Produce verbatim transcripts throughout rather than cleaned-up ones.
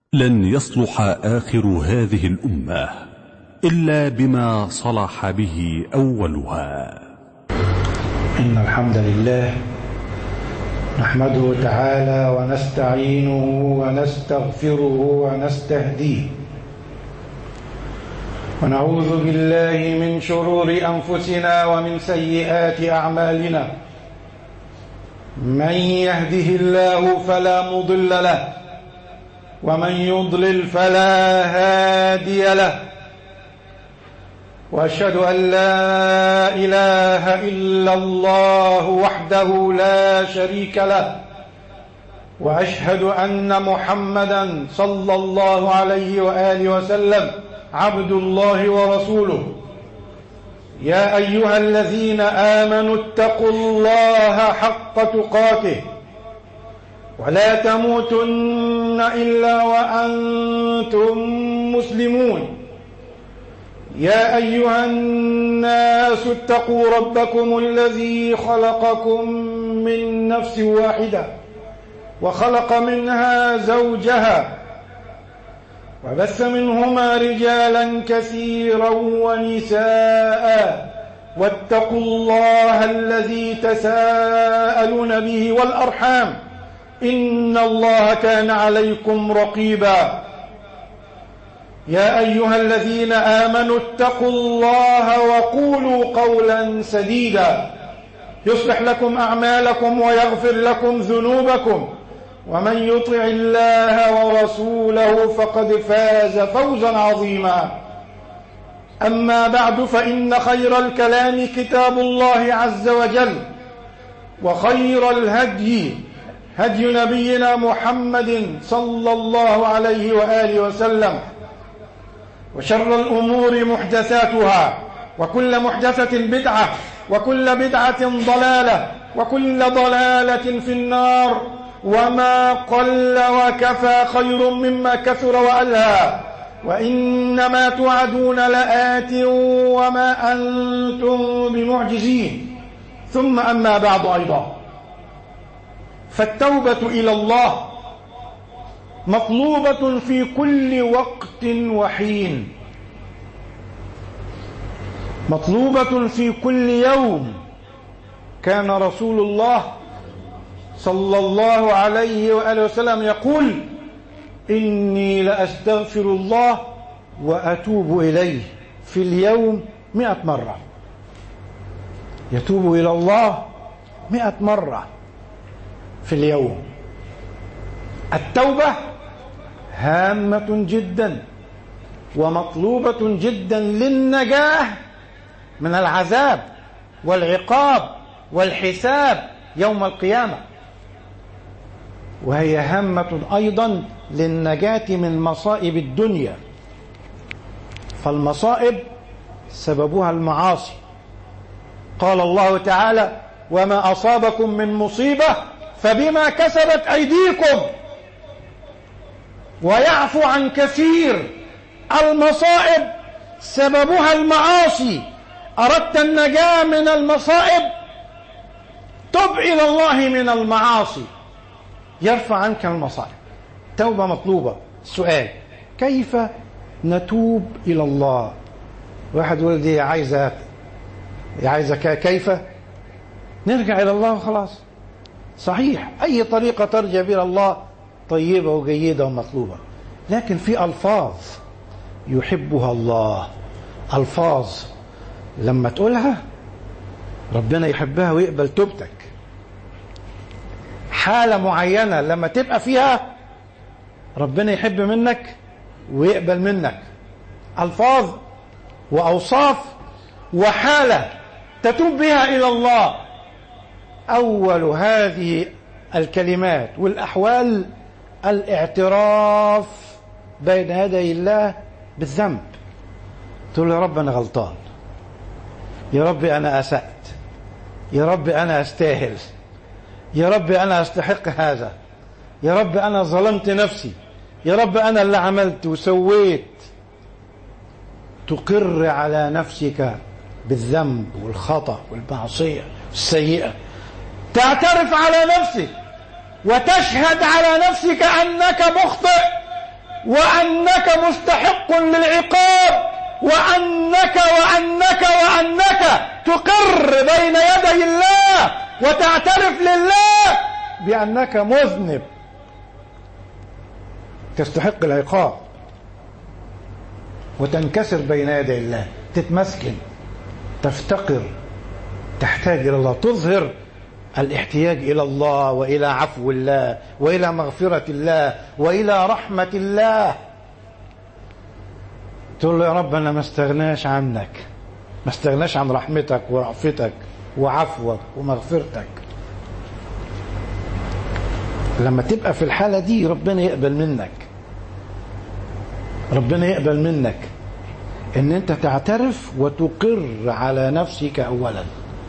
لن يصلح آخر هذه الأمة إلا بما صلح به أولها. إن الحمد لله نحمده تعالى ونستعينه ونستغفره ونستهديه، ونعوذ بالله من شرور أنفسنا ومن سيئات أعمالنا. من يهده الله فلا مضل له، ومن يضلل فلا هادي له، وأشهد أن لا إله إلا الله وحده لا شريك له، وأشهد أن محمدا صلى الله عليه وآله وسلم عبد الله ورسوله. يا أيها الذين آمنوا اتقوا الله حق تقاته ولا تموتن إلا وأنتم مسلمون. يا أيها الناس اتقوا ربكم الذي خلقكم من نفس واحدة وخلق منها زوجها وبث منهما رجالا كثيرا ونساء، واتقوا الله الذي تساءلون به والأرحام إن الله كان عليكم رقيبا. يا أيها الذين آمنوا اتقوا الله وقولوا قولا سديدا يصلح لكم أعمالكم ويغفر لكم ذنوبكم، ومن يطع الله ورسوله فقد فاز فوزا عظيما. أما بعد، فإن خير الكلام كتاب الله عز وجل، وخير الهدي هدي نبينا محمد صلى الله عليه وآله وسلم، وشر الأمور محدثاتها، وكل محدثة بدعة، وكل بدعة ضلالة، وكل ضلالة في النار. وما قل وكفى خير مما كثر وألهى، وإنما توعدون لآت وما أنتم بمعجزين. ثم أما بعد أيضا، فالتوبة إلى الله مطلوبة في كل وقت وحين، مطلوبة في كل يوم. كان رسول الله صلى الله عليه وآله وسلم يقول: إني لأستغفر الله وأتوب إليه في اليوم مئة مرة. يتوب إلى الله مئة مرة في اليوم. التوبة هامة جدا ومطلوبة جدا للنجاة من العذاب والعقاب والحساب يوم القيامة، وهي هامة أيضا للنجاة من مصائب الدنيا، فالمصائب سببها المعاصي. قال الله تعالى: وما أصابكم من مصيبة فبما كسبت أيديكم ويعفو عن كثير. المصائب سببها المعاصي. أردت النجاة من المصائب؟ تب إلى الله من المعاصي يرفع عنك المصائب. توبة مطلوبة. السؤال: كيف نتوب إلى الله؟ واحد يقول دي عايزة عايزة كيف نرجع إلى الله وخلاص. صحيح، أي طريقة ترجع إلى الله طيبة وجيدة ومطلوبة، لكن في ألفاظ يحبها الله، ألفاظ لما تقولها ربنا يحبها ويقبل توبتك. حالة معينة لما تبقى فيها ربنا يحب منك ويقبل منك. ألفاظ وأوصاف وحالة تتوب بها إلى الله. أول هذه الكلمات والأحوال الاعتراف بين يدي الله بالذنب. تقول: يا رب أنا غلطان، يا رب أنا أسأت، يا رب أنا أستاهل، يا رب أنا أستحق هذا، يا رب أنا ظلمت نفسي، يا رب أنا اللي عملت وسويت. تقر على نفسك بالذنب والخطأ والمعصية السيئة، تعترف على نفسك وتشهد على نفسك أنك مخطئ وأنك مستحق للعقاب، وأنك وأنك وأنك تقر بين يدي الله وتعترف لله بأنك مذنب تستحق العقاب، وتنكسر بين يدي الله، تتمسكن، تفتقر، تحتاج إلى الله، تظهر الاحتياج إلى الله وإلى عفو الله وإلى مغفرة الله وإلى رحمة الله. تقول له يا رب أنا ما استغناش عنك، ما استغناش عن رحمتك ورأفتك وعفوك ومغفرتك. لما تبقى في الحالة دي ربنا يقبل منك، ربنا يقبل منك ان انت تعترف وتقر على نفسك اولا.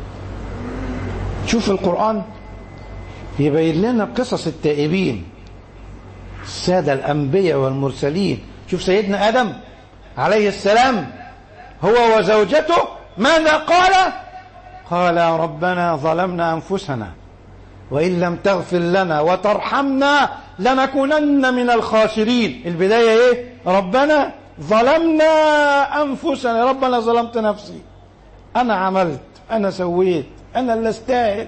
شوف القرآن يبين لنا قصص التائبين، السادة الأنبياء والمرسلين. شوف سيدنا آدم عليه السلام هو وزوجته ماذا قال؟ قال ربنا ظلمنا أنفسنا وإن لم تغفر لنا وترحمنا لنكونن من الخاسرين. البداية ايه؟ ربنا ظلمنا أنفسنا، ربنا ظلمت نفسي، أنا عملت، أنا سويت، أنا اللي استاهل.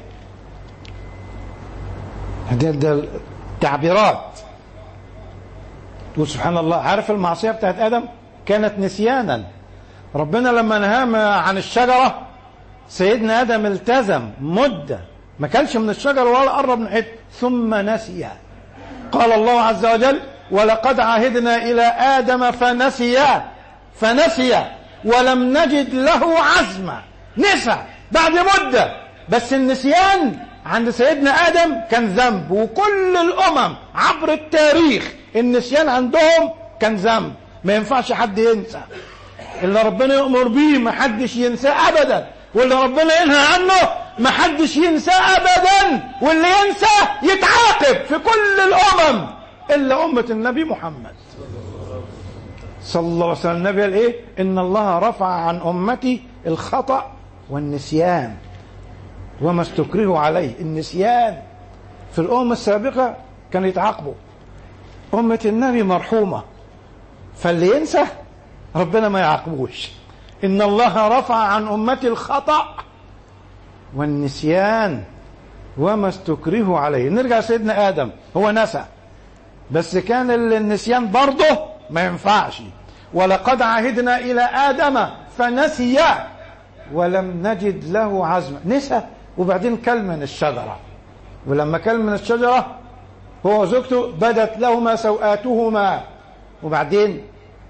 ده ده التعبيرات. تقول سبحان الله. عارف المعصية بتاعت آدم كانت نسيانا. ربنا لما نهى عن الشجرة سيدنا آدم التزم مدة ما كانش من الشجرة ولا قرب من حته، ثم نسي. قال الله عز وجل ولقد عهدنا إلى آدم فنسي فنسي ولم نجد له عزما. نسى بعد مدة، بس النسيان عند سيدنا آدم كان ذنب، وكل الأمم عبر التاريخ النسيان عندهم كان ذنب، ما ينفعش حد ينسى. اللي ربنا يؤمر به ما حدش ينساه أبدا، واللي ربنا ينهى عنه ما حدش ينساه أبدا، واللي ينسى يتعاقب في كل الأمم إلا أمة النبي محمد صلى الله عليه وسلم. النبي قال إيه؟ إن الله رفع عن أمتي الخطأ والنسيان وما استكرهوا عليه. النسيان في الأمم السابقة كانوا يتعاقبوا، أمة النبي مرحومة، فاللي ينسى ربنا ما يعاقبوش. إن الله رفع عن أمتي الخطأ والنسيان وما استكرهوا عليه. نرجع سيدنا آدم، هو نسى بس كان النسيان برضه ما ينفعش. ولقد عهدنا إلى آدم فنسي ولم نجد له عزما. نسى وبعدين كل من الشجرة، ولما كل من الشجرة هو وزوجته بدت لهما سوآتهما، وبعدين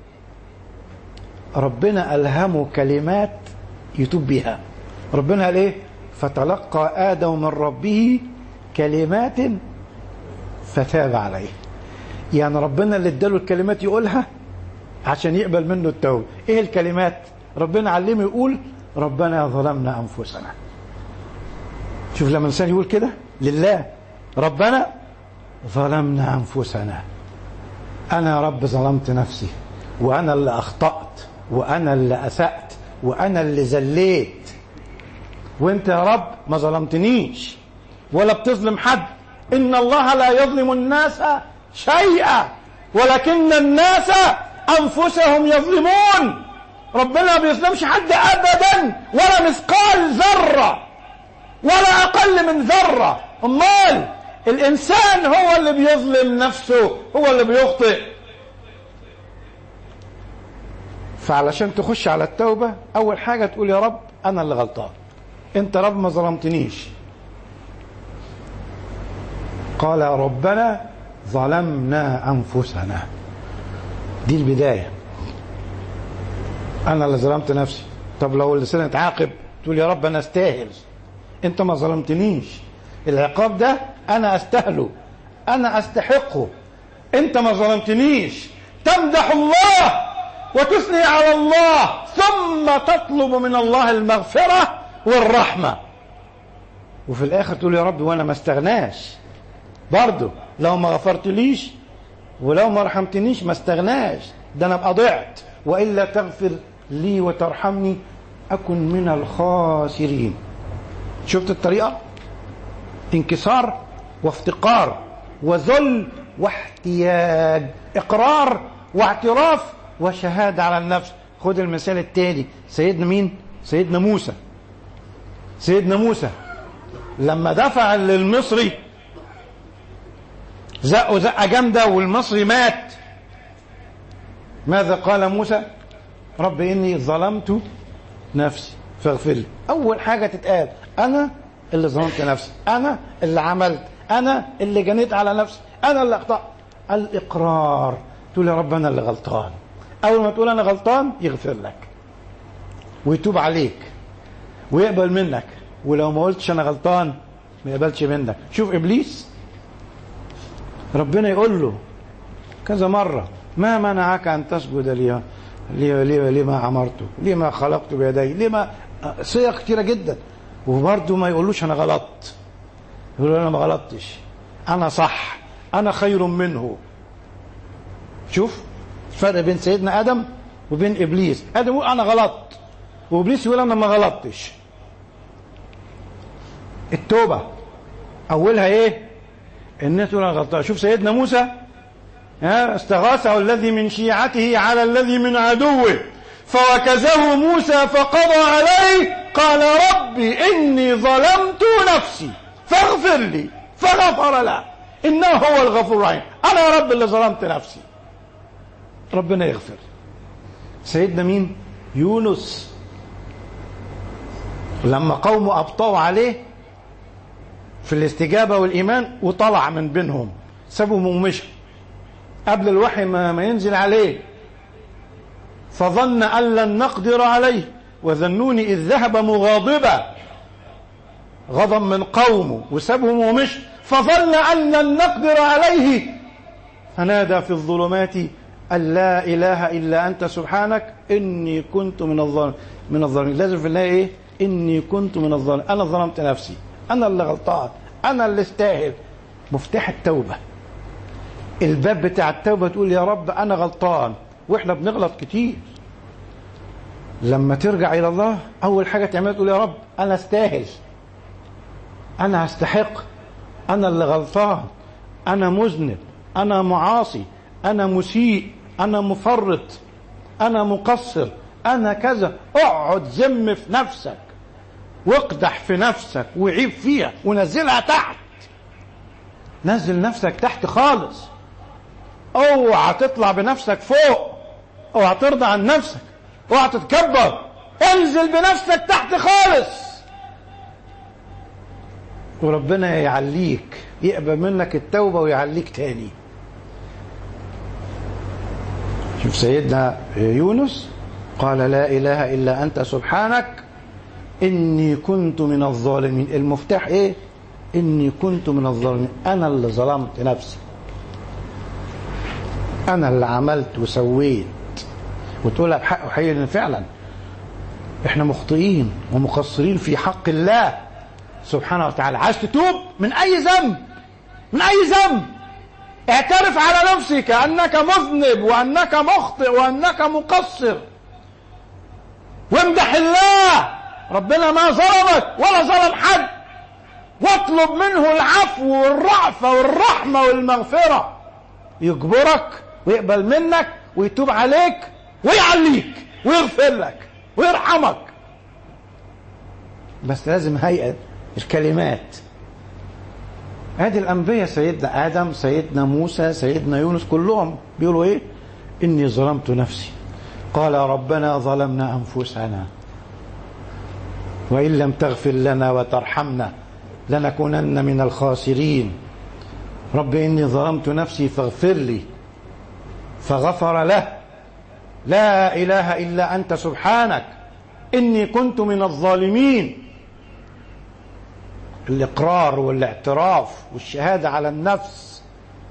ربنا ألهمه كلمات يتوب بها. ربنا قال ايه؟ فتلقى آدم من ربه كلمات فتاب عليه. يعني ربنا اللي اداله الكلمات يقولها عشان يقبل منه التوبة. ايه الكلمات؟ ربنا علمه يقول ربنا ظلمنا أنفسنا. شوف لما الإنسان يقول كده لله، ربنا ظلمنا أنفسنا، أنا يا رب ظلمت نفسي، وأنا اللي أخطأت، وأنا اللي أسأت، وأنا اللي زليت، وأنت يا رب ما ظلمتنيش ولا بتظلم حد. إن الله لا يظلم الناس شيئا ولكن الناس أنفسهم يظلمون. ربنا ما بيظلمش حد أبدا ولا مثقال ذرة ولا أقل من ذرة. أمال الإنسان هو اللي بيظلم نفسه، هو اللي بيخطئ. فعلشان تخش على التوبة أول حاجة تقول يا رب أنا اللي غلطان، أنت رب ما ظلمتنيش. قال ربنا ظلمنا أنفسنا. دي البداية، أنا اللي ظلمت نفسي. طب لو اللسان اتعاقب تقول يا رب أنا أستاهل، أنت ما ظلمتنيش، العقاب ده أنا أستاهله، أنا أستحقه، أنت ما ظلمتنيش. تمدح الله وتثني على الله ثم تطلب من الله المغفرة والرحمة، وفي الآخر تقول يا رب وأنا ما استغناش برضو، لو ما غفرتليش ولو ما رحمتنيش ما استغناش، ده أنا أبقى ضعت، وإلا تغفر لي وترحمني أكن من الخاسرين. شفت الطريقة؟ انكسار وافتقار وذل واحتياج، إقرار واعتراف وشهادة على النفس. خد المثال التالي، سيدنا مين؟ سيدنا موسى. سيدنا موسى لما دفع للمصري زقه زقه جامده والمصري مات، ماذا قال موسى؟ رب إني ظلمت نفسي فاغفر لي. أول حاجة تتقال أنا اللي ظلمت نفسي، أنا اللي عملت، أنا اللي جنيت على نفسي، أنا اللي أخطأت. الإقرار، تقول يا رب أنا اللي غلطان. أول ما تقول أنا غلطان يغفر لك ويتوب عليك ويقبل منك، ولو ما قلتش أنا غلطان ما يقبلش منك. شوف إبليس ربنا يقول له كذا مرة ما منعك أن تسجد لي ليه ليه لما أمرته، لما خلقت بيدي، لما صيغ كتيرة جدا، وبرضه ما يقولوش أنا غلطت. يقول أنا ما غلطتش، أنا صح، أنا خير منه. شوف الفرق بين سيدنا آدم وبين إبليس. آدم يقول أنا غلطت، وإبليس يقول أنا ما غلطتش. التوبة أولها إيه؟ الناس تقول أنا غلطان. شوف سيدنا موسى استغاثه الذي من شيعته على الذي من عدوه فوكزه موسى فقضى عليه قال ربي إني ظلمت نفسي فاغفر لي فغفر له إنه هو الغفور الرحيم. أنا يا رب اللي ظلمت نفسي، ربنا يغفر. سيدنا مين؟ يونس لما قومه أبطأوا عليه في الاستجابة والإيمان وطلع من بينهم، سابهم ومشى قبل الوحي ما, ما ينزل عليه، فظن أن لن نقدر عليه وظنوني إذ ذهب مغاضبا، غضب من قومه وسابهم ومشى، فظن أن لن نقدر عليه فنادى في الظلمات أن لا إله إلا أنت سبحانك إني كنت من الظالمين. من الظالمين لازم في الله إيه؟ إني كنت من الظالمين، أنا ظلمت نفسي، أنا اللي غلطان، أنا اللي استاهل. مفتاح التوبة، الباب بتاع التوبة، تقول يا رب أنا غلطان. وإحنا بنغلط كتير. لما ترجع إلى الله أول حاجة تعملها تقول يا رب أنا استاهل، أنا أستحق، أنا اللي غلطان، أنا مذنب، أنا معاصي، أنا مسيء، أنا مفرط، أنا مقصر، أنا كذا. اقعد ذم في نفسك واقدح في نفسك وعيب فيها ونزلها تحت. نزل نفسك تحت خالص، اوعى تطلع بنفسك فوق، اوعى ترضى عن نفسك، اوعى تتكبر، انزل بنفسك تحت خالص وربنا يعليك، يقبل منك التوبة ويعليك تاني. شوف سيدنا يونس قال لا إله إلا أنت سبحانك إني كنت من الظالمين. المفتاح إيه؟ إني كنت من الظالمين، أنا اللي ظلمت نفسي، أنا اللي عملت وسويت. وتقولها بحق وحقيقي إن فعلا إحنا مخطئين ومقصرين في حق الله سبحانه وتعالى. عايز تتوب من أي ذنب، من أي ذنب اعترف على نفسك أنك مذنب وأنك مخطئ وأنك مقصر، وامدح الله، ربنا ما ظلمك ولا ظلم حد، واطلب منه العفو والرأفة والرحمة والمغفرة، يجبرك ويقبل منك ويتوب عليك ويعليك ويغفر لك ويرحمك. بس لازم هيئة الكلمات. هذه الأنبياء سيدنا آدم، سيدنا موسى، سيدنا يونس، كلهم بيقولوا إيه؟ إني ظلمت نفسي. قال ربنا ظلمنا أنفسنا وإن لم تغفر لنا وترحمنا لنكونن من الخاسرين. رب إني ظلمت نفسي فاغفر لي فغفر له. لا إله إلا أنت سبحانك إني كنت من الظالمين. الإقرار والاعتراف والشهادة على النفس.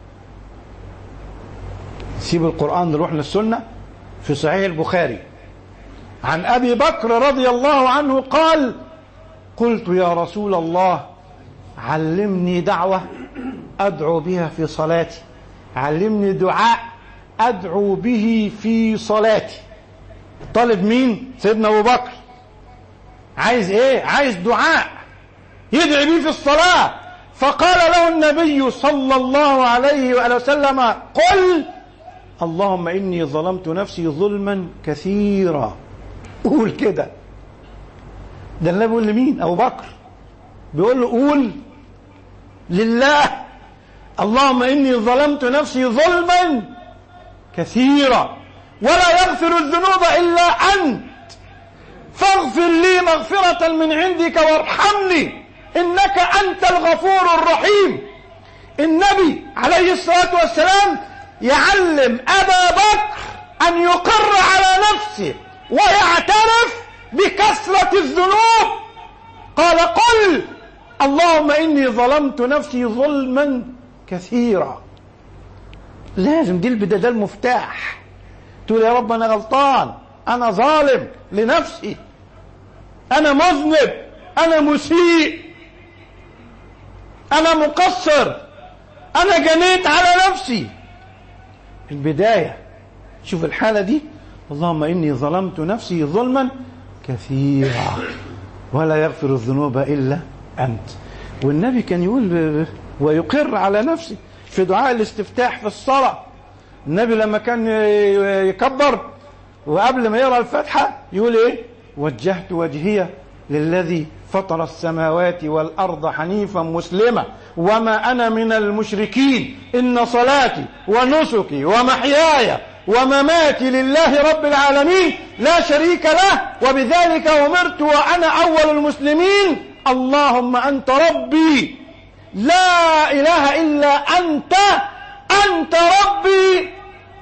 سيب القرآن نروح للسنة. في صحيح البخاري عن أبي بكر رضي الله عنه قال قلت يا رسول الله علمني دعوة أدعو بها في صلاتي، علمني دعاء أدعو به في صلاتي. طالب مين؟ سيدنا أبو بكر. عايز إيه؟ عايز دعاء يدعي به في الصلاة. فقال له النبي صلى الله عليه وآله وسلم قل اللهم إني ظلمت نفسي ظلما كثيرا. قول كده. ده النبي بيقول لمين؟ أبو بكر بيقول له قول لله اللهم إني ظلمت نفسي ظلما كثيرا ولا يغفر الذنوب إلا أنت فاغفر لي مغفرة من عندك وارحمني إنك أنت الغفور الرحيم. النبي عليه الصلاة والسلام يعلم أبا بكر أن يقر على نفسه ويعترف بكثرة الذنوب. قال قل اللهم إني ظلمت نفسي ظلما كثيرا. لازم دي البداية، ده المفتاح. تقول يا رب أنا غلطان، أنا ظالم لنفسي، أنا مذنب، أنا مسيء، أنا مقصر، أنا جنيت على نفسي. البداية شوف الحالة دي، اللهم إني ظلمت نفسي ظلما كثيرا ولا يغفر الذنوب إلا أنت. والنبي كان يقول ويقر على نفسه في دعاء الاستفتاح في الصلاة. النبي لما كان يكبر وقبل ما يقرأ الفاتحة يقول إيه؟ وجهت وجهي للذي فطر السماوات والأرض حنيفا مسلما وما أنا من المشركين إن صلاتي ونسكي ومحياي ومماتي لله رب العالمين لا شريك له وبذلك أمرت وأنا أول المسلمين. اللهم أنت ربي لا إله إلا أنت، أنت ربي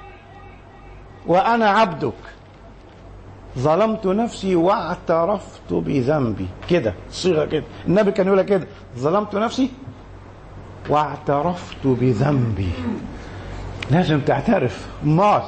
وأنا عبدك ظلمت نفسي واعترفت بذنبي. كده صيغة كده النبي كان يقول كده، ظلمت نفسي واعترفت بذنبي. لازم تعترف. ما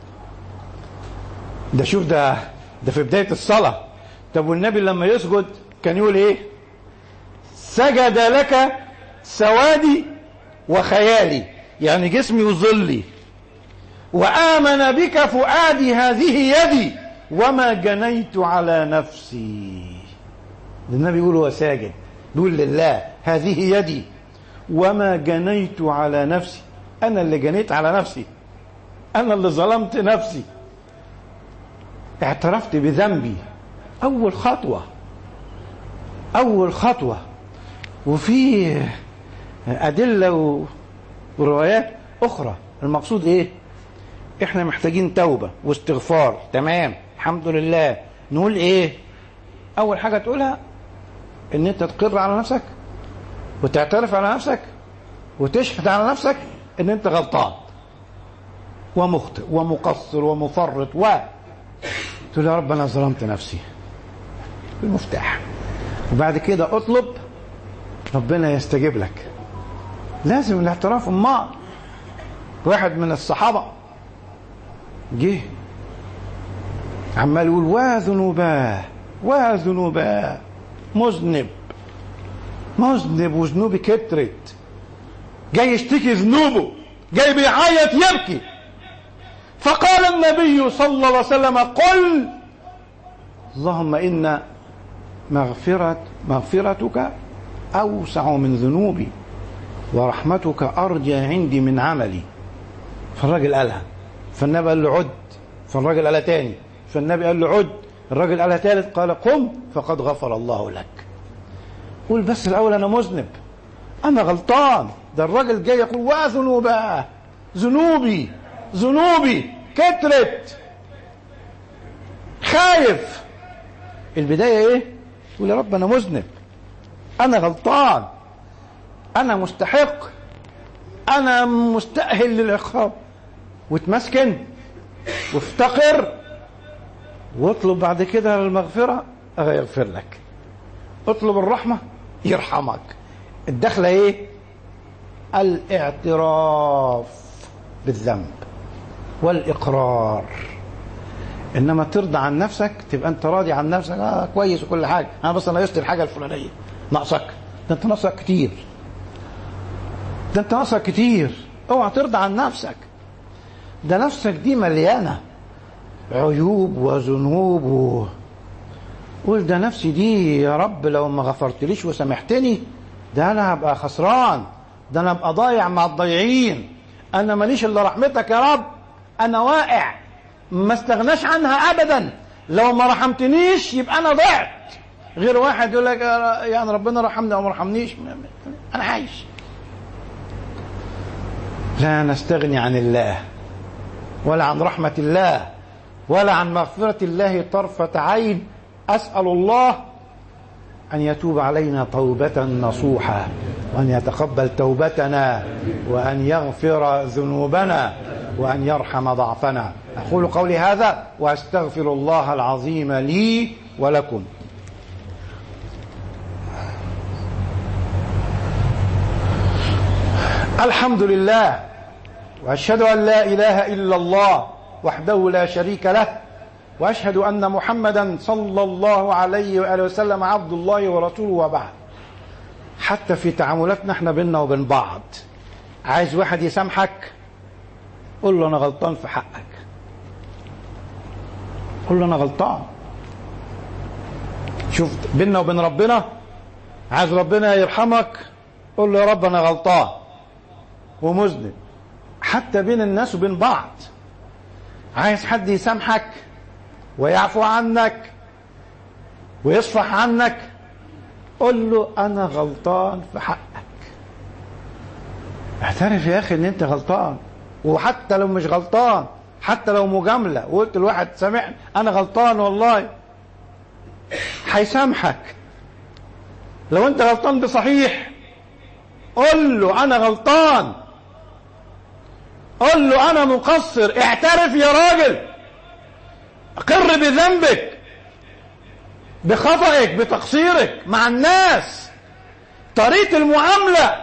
ده شوف ده ده في بداية الصلاة. طب والنبي لما يسجد كان يقول ايه؟ سجد لك سوادي وخيالي، يعني جسمي وظلي، وآمن بك فؤادي هذه يدي وما جنيت على نفسي. النبي يقول هو ساجد بيقول لله هذه يدي وما جنيت على نفسي. أنا اللي جنيت على نفسي، أنا اللي ظلمت نفسي، اعترفت بذنبي. أول خطوة أول خطوة. وفي أدلة وروايات أخرى. المقصود إيه؟ إحنا محتاجين توبة واستغفار. تمام الحمد لله. نقول إيه؟ أول حاجة تقولها إن أنت تقر على نفسك وتعترف على نفسك وتشهد على نفسك إن أنت غلطان ومخطئ ومقصر ومفرط و تقول يا رب أنا ظلمت نفسي. المفتاح. وبعد كده اطلب ربنا يستجيب لك. لازم الاعتراف. ما واحد من الصحابة جه عمال يقول وذنوباه وذنوباه، مذنب مذنب وذنوبي كترت، جاي يشتكي ذنوبه، جاي بيعيط يبكي. فقال النبي صلى الله عليه وسلم قل اللهم إن مغفرة مغفرتك أوسع من ذنوبي ورحمتك أرجى عندي من عملي. فالراجل قالها، فالنبي قال له عد، فالراجل قالها تاني، فالنبي قال له عد، الراجل قالها تالت، قال قم فقد غفر الله لك. قول بس الأول أنا مذنب، أنا غلطان. ده الراجل جاي يقول وذنوباه، ذنوبي ذنوبي كترت، خايف. البداية ايه؟ تقول يا رب انا مذنب، انا غلطان، انا مستحق، انا مستأهل للعقاب. وتمسكن وافتقر واطلب بعد كده المغفرة يغفر لك، اطلب الرحمة يرحمك. الدخلة ايه؟ الاعتراف بالذنب والإقرار. إنما ترضى عن نفسك، تبقى أنت راضي عن نفسك، آه كويس وكل حاجة، أنا بس ناقصت الحاجة الفلانية، ناقصك، ده أنت ناقصك كتير، ده أنت ناقصك كتير. أوعى ترضى عن نفسك، ده نفسك دي مليانة عيوب وذنوب و... قول ده نفسي دي يا رب لو ما غفرتليش وسامحتني ده انا هبقى خسران، ده انا هبقى ضايع مع الضايعين، انا ماليش الا رحمتك يا رب، انا واقع ما استغناش عنها ابدا، لو ما رحمتنيش يبقى انا ضعت. غير واحد يقول لك يعني ربنا رحمني او ما رحمنيش، انا عايش. لا نستغني عن الله ولا عن رحمة الله ولا عن مغفرة الله طرفة عين. أسأل الله أن يتوب علينا توبة نصوحة، وأن يتقبل توبتنا، وأن يغفر ذنوبنا، وأن يرحم ضعفنا. أقول قولي هذا وأستغفر الله العظيم لي ولكم. الحمد لله، وأشهد أن لا إله إلا الله وحده لا شريك له، وأشهد أن محمدا صلى الله عليه وآله وسلم عبد الله ورسوله. وبعد، حتى في تعاملاتنا احنا بيننا وبين بعض، عايز واحد يسامحك قول له أنا غلطان في حقك، قول له أنا غلطان. شوف بيننا وبين ربنا، عايز ربنا يرحمك قول له يا رب أنا غلطان ومذنب. حتى بين الناس وبين بعض، عايز حد يسامحك ويعفو عنك ويصفح عنك قل له انا غلطان في حقك. اعترف يا اخي ان انت غلطان، وحتى لو مش غلطان، حتى لو مجامله وقلت لواحد سامحني انا غلطان والله، هيسامحك. لو انت غلطان بصحيح قل له انا غلطان، قل له انا مقصر، اعترف يا راجل، اقر بذنبك بخطئك بتقصيرك مع الناس. طريقة المعاملة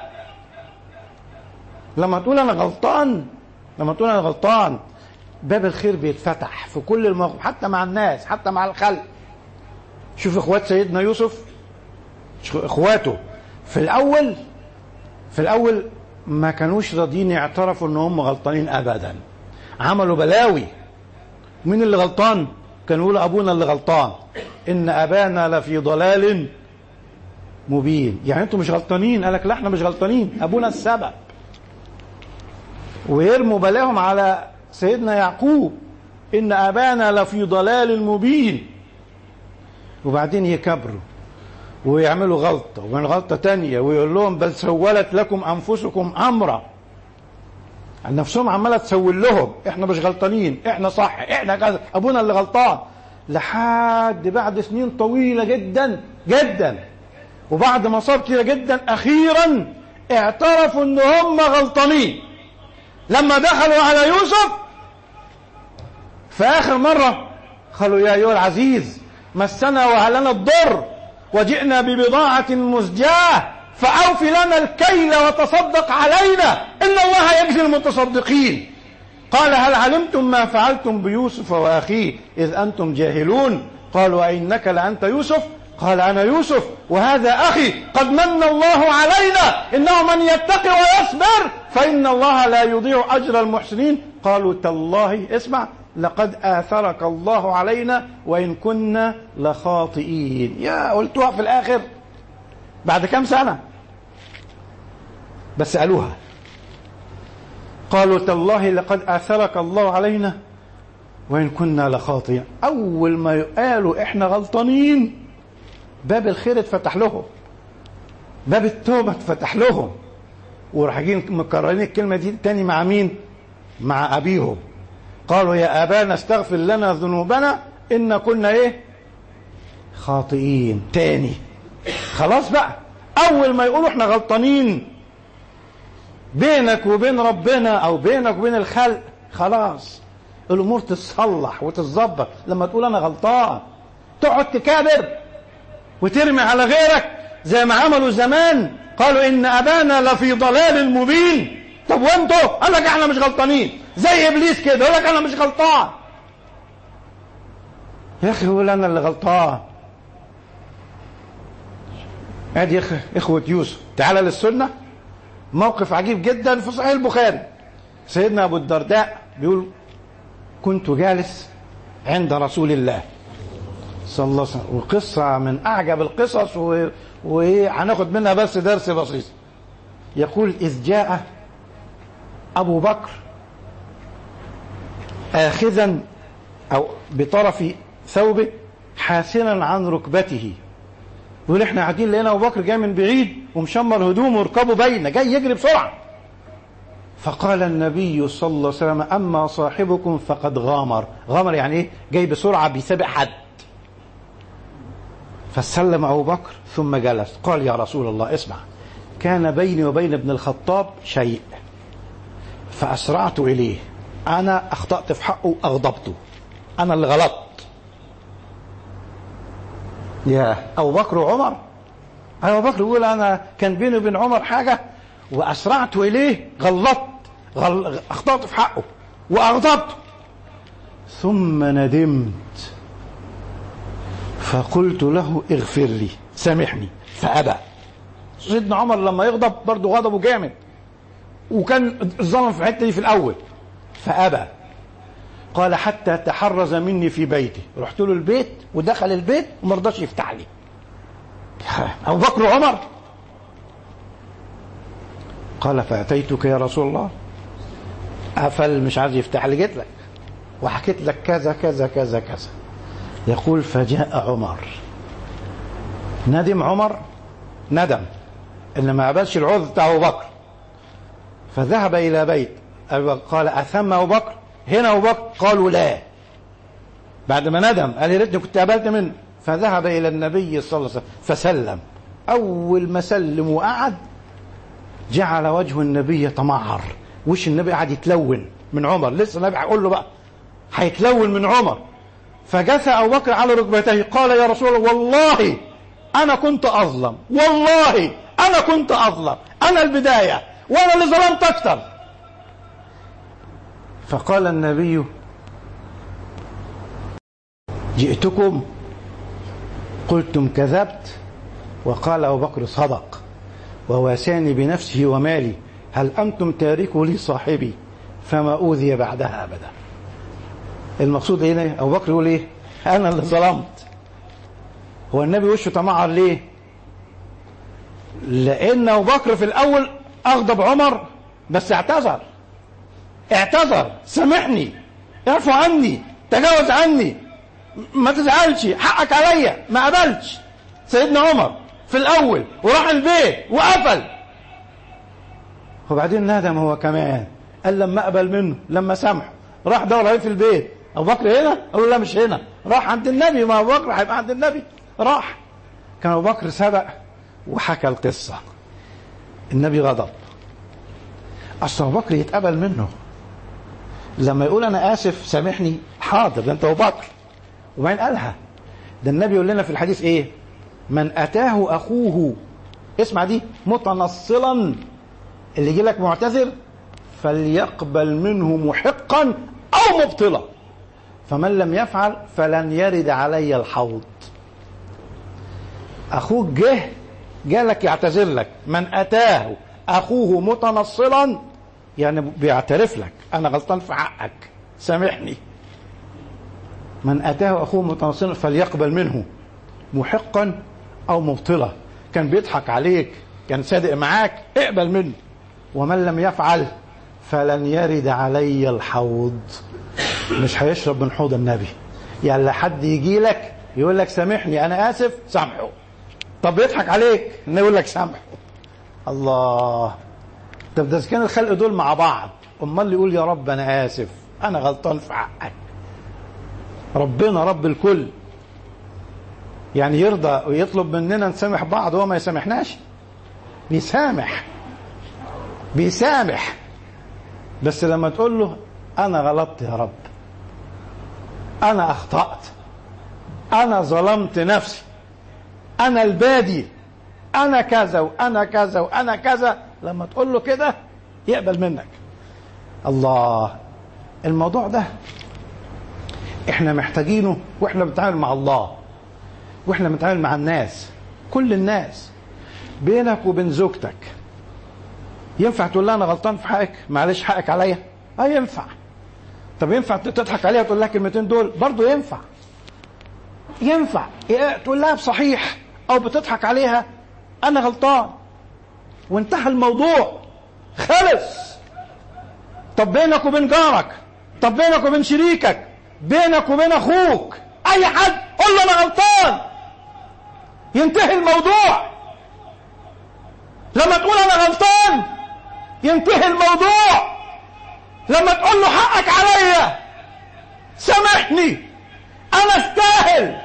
لما تقول انا غلطان، لما تقول انا غلطان باب الخير بيتفتح في كل المواقف، حتى مع الناس، حتى مع الخلق. شوف اخوات سيدنا يوسف، اخواته في الاول في الاول ما كانوش راضيين يعترفوا ان هم غلطانين ابدا، عملوا بلاوي. مين اللي غلطان؟ كانوا يقولوا ابونا اللي غلطان، ان ابانا لفي ضلال مبين. يعني انتوا مش غلطانين؟ قالك لا احنا مش غلطانين، ابونا السبب. ويرموا بلاهم على سيدنا يعقوب، ان ابانا لفي ضلال مبين. وبعدين يكبروا ويعملوا غلطة ومن غلطة تانية ويقول لهم بل سولت لكم أنفسكم أمرا. عن نفسهم عمالة تسول لهم احنا مش غلطانين، احنا صح، احنا كذا، ابونا اللي غلطان. لحد بعد سنين طويلة جدا جدا وبعد مصاب كتيرة جدا اخيرا اعترفوا ان هم غلطانين. لما دخلوا على يوسف في اخر مرة قالوا يا ايها العزيز مسنا وهلنا الضر وجئنا ببضاعة مزجاة فأوف لنا الكيل وتصدق علينا إن الله يجزي المتصدقين. قال هل علمتم ما فعلتم بيوسف وأخيه إذ أنتم جاهلون؟ قالوا أئنك لأنت يوسف؟ قال أنا يوسف وهذا أخي قد من الله علينا إنه من يتقي ويصبر فإن الله لا يضيع أجر المحسنين. قالوا تالله اسمع لقد آثرك الله علينا وإن كنا لخاطئين. يا قلتوها في الآخر بعد كم سنة بس قالوها. قالوا تالله لقد آثرك الله علينا وإن كنا لخاطئين. أول ما قالوا إحنا غلطانين باب الخير اتفتح لهم، باب التوبة اتفتح لهم. وراح جايين مكررين الكلمة دي تاني مع مين؟ مع أبيهم. قالوا يا أبانا استغفر لنا ذنوبنا إن كنا إيه؟ خاطئين. تاني خلاص بقى، أول ما يقولوا إحنا غلطانين بينك وبين ربنا أو بينك وبين الخلق خلاص الأمور تتصلح وتتظبط. لما تقول أنا غلطان تقعد تكابر وترمي على غيرك زي ما عملوا زمان. قالوا إن أبانا لفي ضلال مبين. طب وانتوا؟ قال لك احنا مش غلطانين، زي ابليس كده يقول لك انا مش غلطان. يا اخي هو انا اللي غلطان. ادي اخوة يوسف. تعال للسنة، موقف عجيب جدا في صحيح البخاري. سيدنا ابو الدرداء بيقول كنت جالس عند رسول الله صلى الله عليه وسلم، وقصة من اعجب القصص وهناخد منها بس درس بسيط. يقول إذ جاء أبو بكر آخذا أو بطرف ثوبه حاسنا عن ركبته. يقول احنا قاعدين لقينا أبو بكر جاي من بعيد ومشمر هدومه وركبه باينه جاي يجري بسرعة. فقال النبي صلى الله عليه وسلم أما صاحبكم فقد غامر. غامر يعني ايه؟ جاي بسرعة بيسابق حد. فسلم أبو بكر ثم جلس. قال يا رسول الله اسمع، كان بيني وبين ابن الخطاب شيء فأسرعت إليه، أنا أخطأت في حقه أغضبته، أنا اللي غلطت. يا أبو بكر وعمر. أبو بكر يقول أنا كان بيني وبين عمر حاجة وأسرعت إليه، غلطت غل... أخطأت في حقه وأغضبته، ثم ندمت فقلت له اغفر لي سامحني فأبى. سيدنا عمر لما يغضب برضه غضبه جامد، وكان الظلم في الحته دي في الأول، فأبى. قال حتى تحرز مني في بيتي، رحت له البيت ودخل البيت وما رضاش يفتح لي. أبو بكر وعمر. قال فأتيتك يا رسول الله، قفل مش عايز يفتح لي، جيت لك وحكيت لك كذا كذا كذا كذا. يقول فجاء عمر، ندم عمر ندم إن ما قبلش العذر بتاع أبو بكر، فذهب إلى بيت. قال أثم أبو بكر؟ هنا أبو بكر قالوا لا، بعد ما ندم قال يا ريتني كنت قبلت منه. فذهب إلى النبي صلى الله عليه وسلم فسلم. أول ما سلم وقعد جعل وجه النبي يتمعر، وش النبي قعد يتلون من عمر، لسه النبي هيقول له بقى هيتلون من عمر. فجثى أبو بكر على ركبتيه قال يا رسول الله والله أنا كنت أظلم، والله أنا كنت أظلم، أنا البداية وأنا اللي ظلمت أكثر. فقال النبي جئتكم قلتم كذبت، وقال أبو بكر صدق وواساني بنفسه ومالي، هل أنتم تاركوا لي صاحبي فما أوذي بعدها أبدا. المقصود هنا أبو بكر يقول إيه؟ أنا اللي ظلمت. هو النبي وشه تمعر ليه؟ لأن أبو بكر في الأول أغضب عمر بس اعتذر، اعتذر سامحني، اعفو عني، تجاوز عني، ما تزعلش، حقك عليا، ما قبلتش. سيدنا عمر في الأول وراح البيت وقفل، وبعدين ندم هو كمان، قال لما أقبل منه لما سامحه راح دور عليه في البيت. أبو بكر هنا؟ قالوا لا مش هنا، راح عند النبي، ما أبو بكر هيبقى عند النبي. راح كان أبو بكر سبق وحكى القصة. النبي غضب، أصل أبو بكر يتقبل منه لما يقول أنا آسف سامحني، حاضر ده أنت أبو بكر. وبعدين قالها ده النبي يقول لنا في الحديث إيه؟ من أتاه أخوه، اسمع دي، متنصلا، اللي يجي لك معتذر فليقبل منه محقا أو مبطلا، فمن لم يفعل فلن يرد علي الحوض. أخوك جه جالك يعتذر لك، من أتاه أخوه متنصلا يعني بيعترف لك أنا غلطان في حقك سامحني. من أتاه أخوه متنصلا فليقبل منه محقا أو مبطلا، كان بيضحك عليك، كان صادق معاك، اقبل منه. ومن لم يفعل فلن يرد علي الحوض، مش هيشرب من حوض النبي. يعني حد يجي لك يقول لك سامحني أنا آسف، سامحه. طب يضحك عليك إنه يقول لك سامحه. الله، طب ده كان الخلق دول مع بعض، أمال اللي يقول يا رب أنا آسف أنا غلطان في حقك. ربنا رب الكل يعني يرضى ويطلب مننا نسامح بعض وهو ما يسامحناش؟ بيسامح بيسامح بس لما تقول له أنا غلطت يا رب، أنا أخطأت، أنا ظلمت نفسي، أنا البادي، أنا كذا وأنا كذا وأنا كذا، لما تقول له كده يقبل منك. الله، الموضوع ده احنا محتاجينه واحنا بنتعامل مع الله، واحنا بنتعامل مع الناس، كل الناس. بينك وبين زوجتك ينفع تقول لها انا غلطان في حقك، معلش حقك عليا؟ اه ينفع. طب ينفع تضحك عليها تقول لها الكلمتين دول؟ برضه ينفع. ينفع تقول لها بصحيح او بتضحك عليها أنا غلطان وانتهى الموضوع، خلص. طب بينك وبين جارك، طب بينك وبين شريكك، بينك وبين أخوك، أي حد قل له أنا غلطان، ينتهي الموضوع. لما تقول أنا غلطان ينتهي الموضوع. لما تقول له حقك عليا، سامحني، أنا استاهل،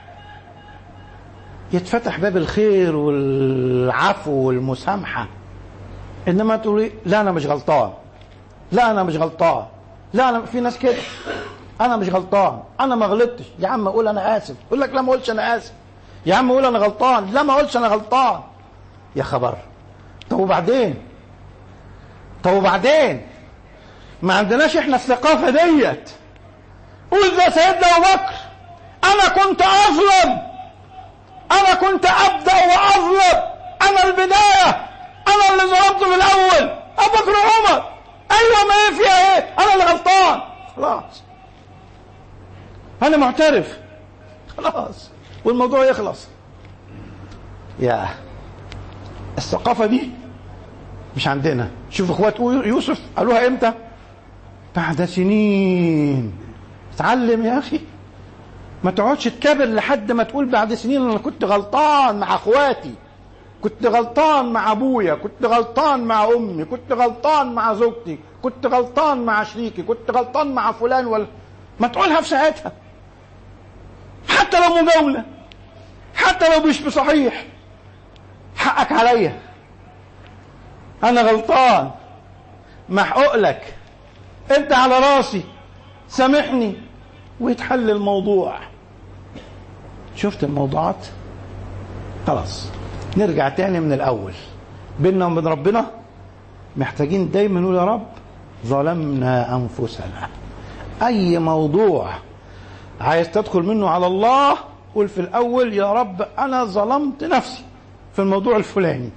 يتفتح باب الخير والعفو والمسامحة. إنما تقولي لا أنا مش غلطان، لا أنا مش غلطان، لا أنا، في ناس كده، أنا مش غلطان، أنا ما غلطتش. يا عم أقول أنا آسف، يقول لك لا ما أقولش أنا آسف. يا عم أقول أنا غلطان، لا ما أقولش أنا غلطان. يا خبر. طب وبعدين؟ طب وبعدين؟ ما عندناش إحنا الثقافة ديت. قول زي سيدنا أبو بكر، أنا كنت أظلم، أنا كنت أبدأ وأظلم، أنا البداية، أنا اللي ظلمت في الأول. أبو بكر وعمر، أيوة ما هي فيها إيه؟ أنا اللي غلطان، خلاص أنا معترف، خلاص والموضوع يخلص. يا الثقافة دي مش عندنا. شوف اخوات يوسف قالوها امتى؟ بعد سنين. اتعلم يا اخي، ما تقعدش تكبر لحد ما تقول بعد سنين انا كنت غلطان مع اخواتي، كنت غلطان مع ابويا، كنت غلطان مع امي، كنت غلطان مع زوجتي، كنت غلطان مع شريكي، كنت غلطان مع فلان. ولا ما تقولها في ساعتها، حتى لو مجاولة، حتى لو مش بصحيح. حقك عليا، انا غلطان، محقوق لك، انت على راسي، سامحني، ويتحل الموضوع. شفت الموضوعات؟ خلاص نرجع تاني من الاول. بيننا وبين ربنا محتاجين دايما نقول يا رب ظلمنا انفسنا. اي موضوع عايز تدخل منه على الله قول في الاول يا رب انا ظلمت نفسي في الموضوع الفلاني،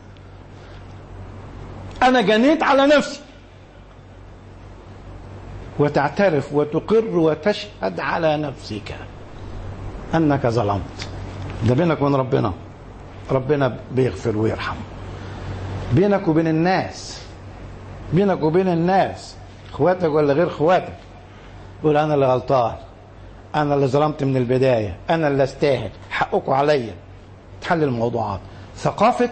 انا جنيت على نفسي، وتعترف وتقر وتشهد على نفسك انك ظلمت. ده بينك وبين ربنا، ربنا بيغفر ويرحم. بينك وبين الناس، بينك وبين الناس، اخواتك ولا غير اخواتك، قول انا اللي غلطان، انا اللي ظلمت من البدايه، انا اللي استاهل، حقكم عليا. تحل الموضوعات. ثقافه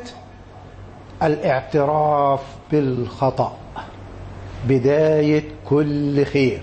الاعتراف بالخطأ بدايه كل خير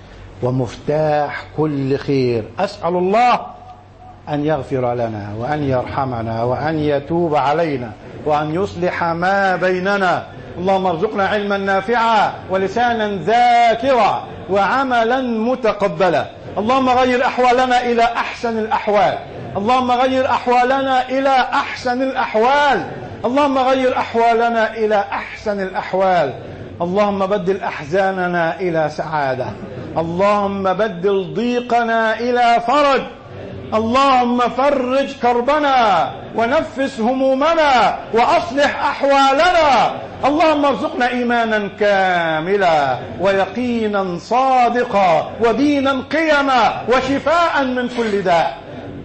ومفتاح كل خير. اسال الله أن يغفر لنا وأن يرحمنا وأن يتوب علينا وأن يصلح ما بيننا. اللهم ارزقنا علما نافعا ولسانا ذاكرا وعملا متقبلا. اللهم غير أحوالنا إلى أحسن الأحوال، اللهم غير أحوالنا إلى أحسن الأحوال، اللهم غير أحوالنا إلى أحسن الأحوال. اللهم بدل أحزاننا إلى سعادة، اللهم بدل ضيقنا إلى فرج، اللهم فرج كربنا ونفس همومنا وأصلح أحوالنا. اللهم ارزقنا إيمانا كاملا ويقينا صادقا ودينا قيما وشفاء من كل داء،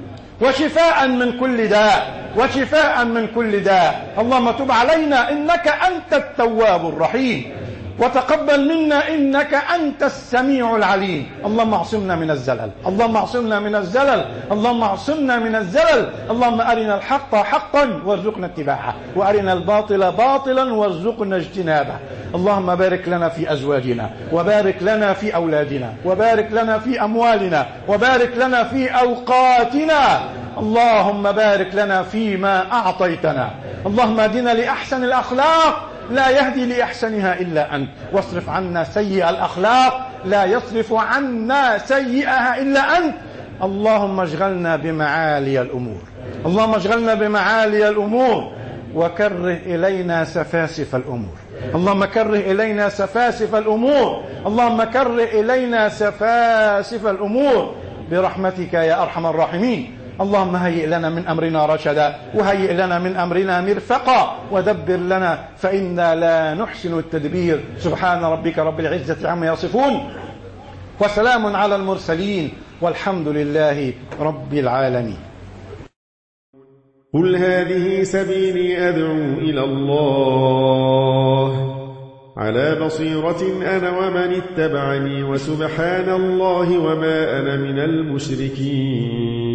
وشفاء من كل داء، وشفاء من كل داء. اللهم تب علينا إنك أنت التواب الرحيم، وتقبل منا إنك أنت السميع العليم. اللهم اعصمنا من الزلل، اللهم اعصمنا من الزلل، اللهم اعصمنا من الزلل. اللهم أرنا الحق حقا وارزقنا اتباعه، وأرنا الباطل باطلا وارزقنا اجتنابه. اللهم بارك لنا في أزواجنا، وبارك لنا في أولادنا، وبارك لنا في أموالنا، وبارك لنا في أوقاتنا. اللهم بارك لنا فيما أعطيتنا. اللهم اهدنا لأحسن الأخلاق لا يهدي لأحسنها إلا أنت، واصرف عنا سيئ الأخلاق لا يصرف عنا سيئها إلا أنت. اللهم اشغلنا بمعالي الأمور، اللهم اشغلنا بمعالي الأمور، وكره إلينا سفاسف الأمور. اللهم كره إلينا سفاسف الأمور، اللهم كره إلينا سفاسف الأمور برحمتك يا أرحم الراحمين. اللهم هيئ لنا من أمرنا رشدا، وهيئ لنا من أمرنا مرفقا، ودبر لنا فإنا لا نحسن التدبير. سبحان ربك رب العزة عما يصفون، وسلام على المرسلين، والحمد لله رب العالمين. قل هذه سبيلي أدعو إلى الله على بصيرة أنا ومن اتبعني وسبحان الله وما أنا من المشركين.